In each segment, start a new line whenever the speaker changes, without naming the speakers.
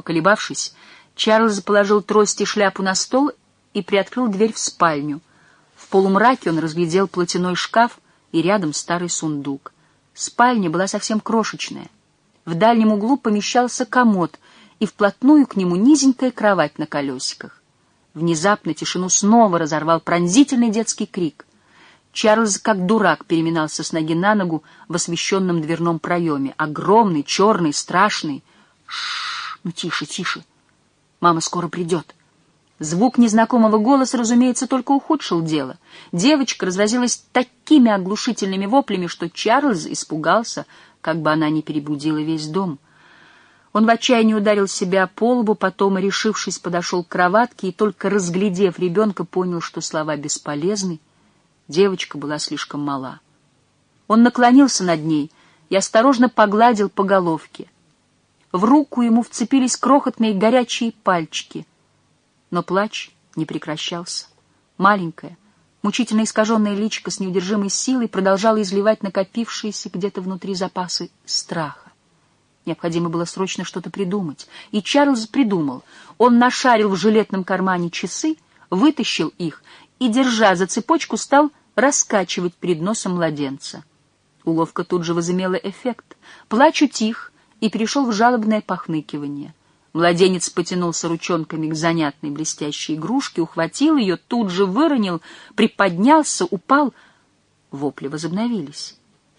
Поколебавшись, Чарльз положил трость и шляпу на стол и приоткрыл дверь в спальню. В полумраке он разглядел платяной шкаф и рядом старый сундук. Спальня была совсем крошечная. В дальнем углу помещался комод, и вплотную к нему низенькая кровать на колесиках. Внезапно тишину снова разорвал пронзительный детский крик. Чарльз, как дурак, переминался с ноги на ногу в освещенном дверном проеме. Огромный, черный, страшный. «Шш, ну тише, тише. Мама скоро придет». Звук незнакомого голоса, разумеется, только ухудшил дело. Девочка разразилась такими оглушительными воплями, что Чарльз испугался, как бы она не перебудила весь дом. Он в отчаянии ударил себя по лбу, потом, решившись, подошел к кроватке и, только разглядев ребенка, понял, что слова бесполезны. Девочка была слишком мала. Он наклонился над ней и осторожно погладил по головке. В руку ему вцепились крохотные горячие пальчики. Но плач не прекращался. Маленькая, мучительно искаженная личико с неудержимой силой продолжала изливать накопившиеся где-то внутри запасы страха. Необходимо было срочно что-то придумать. И Чарльз придумал. Он нашарил в жилетном кармане часы, вытащил их и, держа за цепочку, стал раскачивать перед носом младенца. Уловка тут же возымела эффект. Плач утих и перешел в жалобное похныкивание. Младенец потянулся ручонками к занятной блестящей игрушке, ухватил ее, тут же выронил, приподнялся, упал. Вопли возобновились.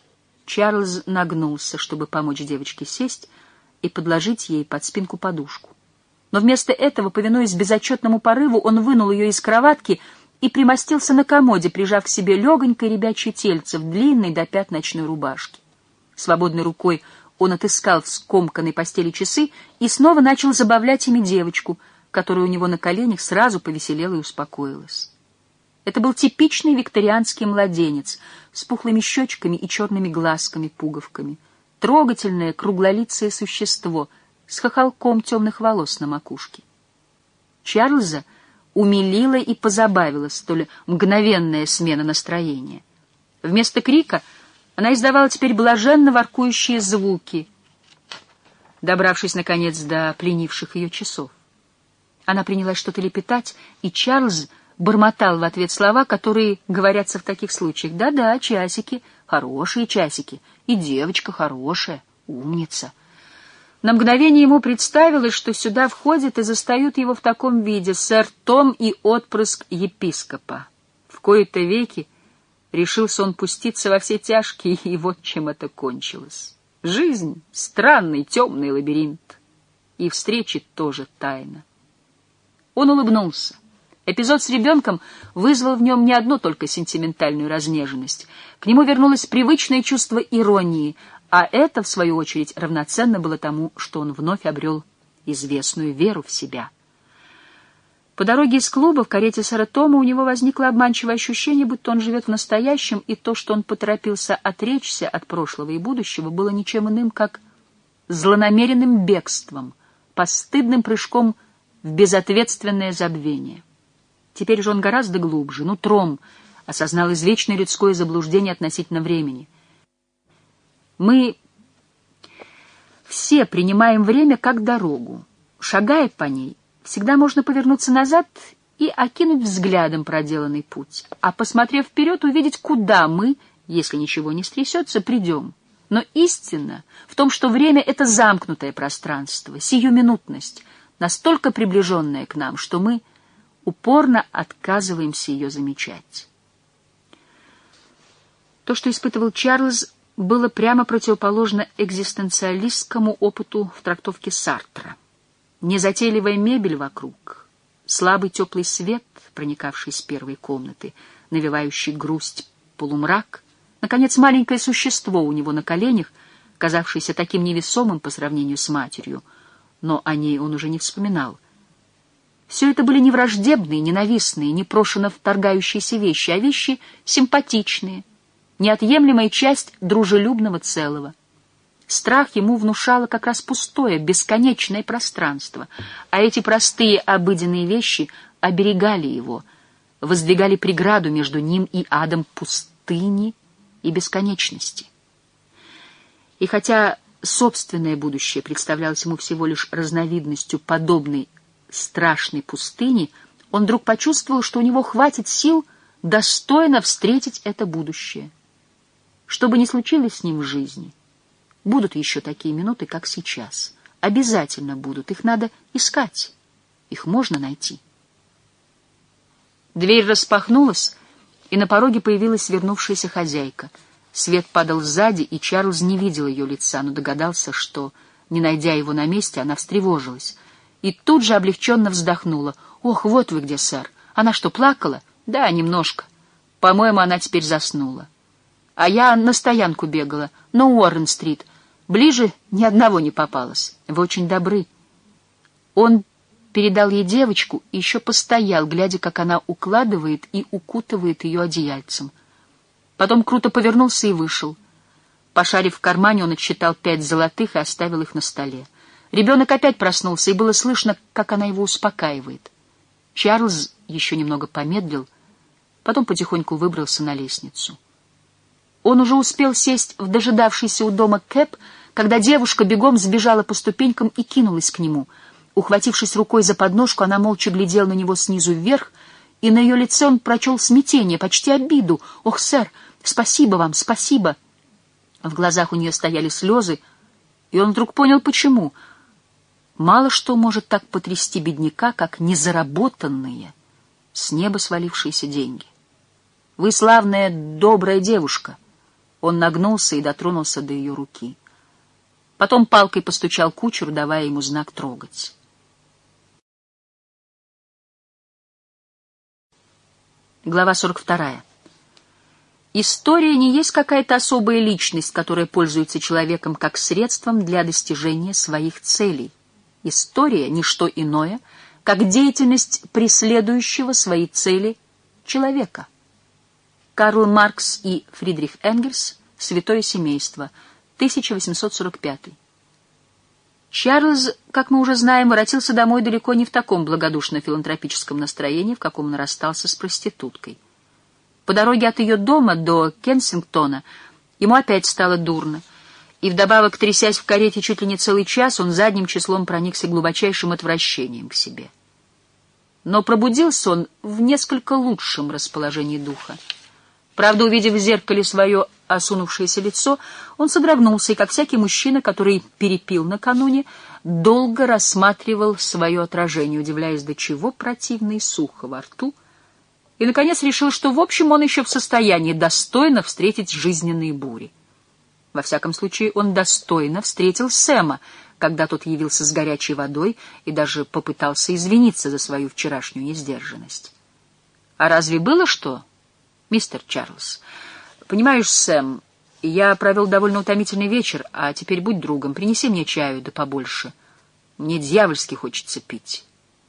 Чарльз нагнулся, чтобы помочь девочке сесть и подложить ей под спинку подушку. Но вместо этого, повинуясь безотчетному порыву, он вынул ее из кроватки и примостился на комоде, прижав к себе легонькое ребячье тельце в длинной до пят ночной рубашке. Свободной рукой он отыскал в скомканной постели часы и снова начал забавлять ими девочку, которая у него на коленях сразу повеселела и успокоилась. Это был типичный викторианский младенец с пухлыми щечками и черными глазками-пуговками. Трогательное круглолицее существо с хохолком темных волос на макушке. Чарльза умилила и позабавила столь мгновенная смена настроения. Вместо крика она издавала теперь блаженно воркующие звуки, добравшись, наконец, до пленивших ее часов. Она принялась что-то лепетать, и Чарльз бормотал в ответ слова, которые говорятся в таких случаях. «Да-да, часики, хорошие часики, и девочка хорошая, умница». На мгновение ему представилось, что сюда входят и застают его в таком виде сэр Том и отпрыск епископа. В кои-то веки решился он пуститься во все тяжкие, и вот чем это кончилось. Жизнь — странный темный лабиринт, и встречи тоже тайна. Он улыбнулся. Эпизод с ребенком вызвал в нем не одну только сентиментальную разнеженность. К нему вернулось привычное чувство иронии, а это, в свою очередь, равноценно было тому, что он вновь обрел известную веру в себя. По дороге из клуба в карете сэра Тома у него возникло обманчивое ощущение, будто он живет в настоящем, и то, что он поторопился отречься от прошлого и будущего, было ничем иным, как злонамеренным бегством, постыдным прыжком в безответственное забвение. Теперь же он гораздо глубже, нутром, осознал извечное людское заблуждение относительно времени. Мы все принимаем время как дорогу. Шагая по ней, всегда можно повернуться назад и окинуть взглядом проделанный путь, а, посмотрев вперед, увидеть, куда мы, если ничего не стрясется, придем. Но истина в том, что время — это замкнутое пространство, сиюминутность, настолько приближенная к нам, что мы упорно отказываемся ее замечать. То, что испытывал Чарльз, было прямо противоположно экзистенциалистскому опыту в трактовке Сартра. Незатейливая мебель вокруг, слабый теплый свет, проникавший с первой комнаты, навевающий грусть полумрак, наконец, маленькое существо у него на коленях, казавшееся таким невесомым по сравнению с матерью, но о ней он уже не вспоминал. Все это были не враждебные, ненавистные, непрошено вторгающиеся вещи, а вещи симпатичные, неотъемлемая часть дружелюбного целого. Страх ему внушало как раз пустое, бесконечное пространство, а эти простые обыденные вещи оберегали его, воздвигали преграду между ним и адом пустыни и бесконечности. И хотя собственное будущее представлялось ему всего лишь разновидностью подобной страшной пустыни, он вдруг почувствовал, что у него хватит сил достойно встретить это будущее. Что бы ни случилось с ним в жизни, будут еще такие минуты, как сейчас. Обязательно будут. Их надо искать. Их можно найти. Дверь распахнулась, и на пороге появилась вернувшаяся хозяйка. Свет падал сзади, и Чарльз не видел ее лица, но догадался, что, не найдя его на месте, она встревожилась. И тут же облегченно вздохнула. «Ох, вот вы где, сэр! Она что, плакала?» «Да, немножко. По-моему, она теперь заснула. А я на стоянку бегала, на Уоррен-стрит. Ближе ни одного не попалось. Вы очень добры». Он передал ей девочку и еще постоял, глядя, как она укладывает и укутывает ее одеяльцем. Потом круто повернулся и вышел. Пошарив в кармане, он отсчитал 5 золотых и оставил их на столе. Ребенок опять проснулся, и было слышно, как она его успокаивает. Чарльз еще немного помедлил, потом потихоньку выбрался на лестницу. Он уже успел сесть в дожидавшийся у дома кэб, когда девушка бегом сбежала по ступенькам и кинулась к нему. Ухватившись рукой за подножку, она молча глядела на него снизу вверх, и на ее лице он прочел смятение, почти обиду. «Ох, сэр, спасибо вам, спасибо!» В глазах у нее стояли слезы, и он вдруг понял, почему. Мало что может так потрясти бедняка, как незаработанные, с неба свалившиеся деньги. «Вы славная, добрая девушка!» Он нагнулся и дотронулся до ее руки. Потом палкой постучал кучеру, давая ему знак трогать. Глава 42. История не есть какая-то особая личность, которая пользуется человеком как средством для достижения своих целей. История — ничто иное, как деятельность преследующего свои цели человека. Карл Маркс и Фридрих Энгельс. «Святое семейство», 1845. Чарльз, как мы уже знаем, воротился домой далеко не в таком благодушно-филантропическом настроении, в каком он расстался с проституткой. По дороге от ее дома до Кенсингтона ему опять стало дурно, и вдобавок, трясясь в карете чуть ли не целый час, он задним числом проникся глубочайшим отвращением к себе. Но пробудился он в несколько лучшем расположении духа. Правда, увидев в зеркале свое осунувшееся лицо, он содрогнулся и, как всякий мужчина, который перепил накануне, долго рассматривал свое отражение, удивляясь, до чего противно и сухо во рту, и, наконец, решил, что, в общем, он еще в состоянии достойно встретить жизненные бури. Во всяком случае, он достойно встретил Сэма, когда тот явился с горячей водой и даже попытался извиниться за свою вчерашнюю несдержанность. А разве было что, мистер Чарльз? Понимаешь, Сэм, я провел довольно утомительный вечер, а теперь будь другом, принеси мне чаю, да побольше. Мне дьявольски хочется пить.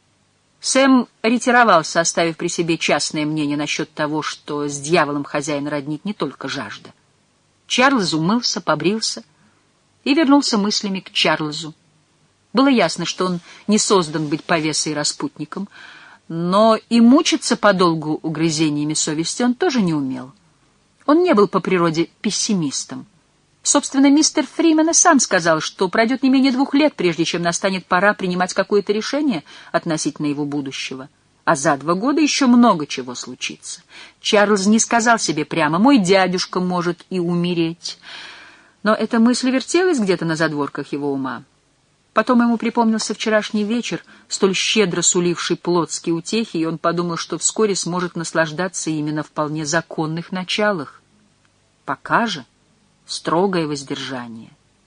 Сэм ретировался, оставив при себе частное мнение насчет того, что с дьяволом хозяина роднит не только жажда. Чарльз умылся, побрился и вернулся мыслями к Чарльзу. Было ясно, что он не создан быть повесой и распутником, но и мучиться подолгу угрызениями совести он тоже не умел. Он не был по природе пессимистом. Собственно, мистер Фримен и сам сказал, что пройдет не менее 2 лет, прежде чем настанет пора принимать какое-то решение относительно его будущего. А за 2 года еще много чего случится. Чарльз не сказал себе прямо: «Мой дядюшка может и умереть». Но эта мысль вертелась где-то на задворках его ума. Потом ему припомнился вчерашний вечер, столь щедро суливший плотские утехи, и он подумал, что вскоре сможет наслаждаться ими на вполне законных началах. Пока же строгое воздержание.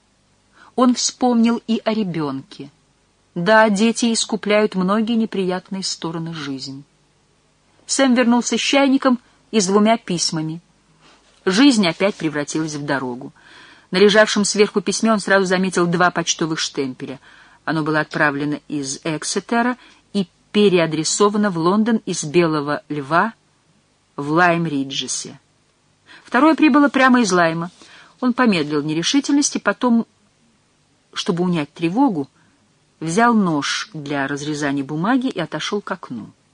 Он вспомнил и о ребенке. Да, дети искупляют многие неприятные стороны жизни. Сэм вернулся с чайником и с 2 письмами. Жизнь опять превратилась в дорогу. На лежавшем сверху письме он сразу заметил 2 почтовых штемпеля. Оно было отправлено из Эксетера и переадресовано в Лондон из Белого Льва в Лайм-Риджесе. Второе прибыло прямо из Лайма. Он помедлил в нерешительности, потом, чтобы унять тревогу, взял нож для разрезания бумаги и отошел к окну.